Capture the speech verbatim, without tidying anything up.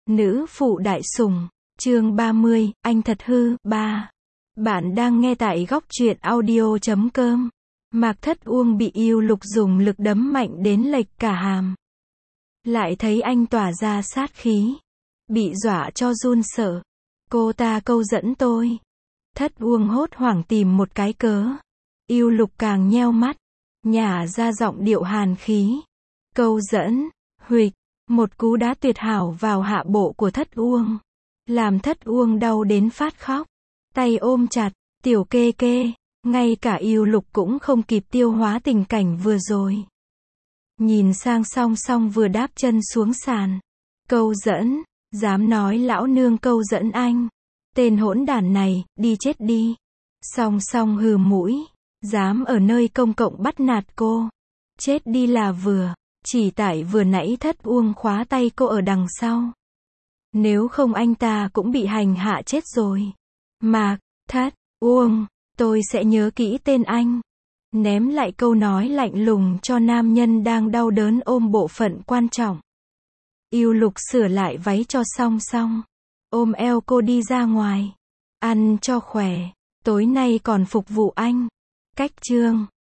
Nữ phụ đại sủng, chương ba mươi, anh thật hư, ba. Bạn đang nghe tại góc truyện audio chấm com. Mạc Thất Uông bị Yêu Lục dùng lực đấm mạnh đến lệch cả hàm. Lại thấy anh tỏa ra sát khí. Bị dọa cho run sợ. Cô ta câu dẫn tôi. Thất Uông hốt hoảng tìm một cái cớ. Yêu Lục càng nheo mắt. Nhả ra giọng điệu hàn khí. Câu dẫn, huỵch. Một cú đá tuyệt hảo vào hạ bộ của Thất Uông. Làm Thất Uông đau đến phát khóc. Tay ôm chặt, tiểu kê kê. Ngay cả Yêu Lục cũng không kịp tiêu hóa tình cảnh vừa rồi. Nhìn sang song song vừa đáp chân xuống sàn. Câu dẫn, dám nói lão nương câu dẫn anh. Tên hỗn đản này, đi chết đi. Song song hừ mũi. Dám ở nơi công cộng bắt nạt cô. Chết đi là vừa. Chỉ tại vừa nãy Thất Uông khóa tay cô ở đằng sau. Nếu không anh ta cũng bị hành hạ chết rồi. Mạc, Thất Uông, tôi sẽ nhớ kỹ tên anh. Ném lại câu nói lạnh lùng cho nam nhân đang đau đớn ôm bộ phận quan trọng. Yêu Lục sửa lại váy cho song song. Ôm eo cô đi ra ngoài. Ăn cho khỏe. Tối nay còn phục vụ anh. Cách chương.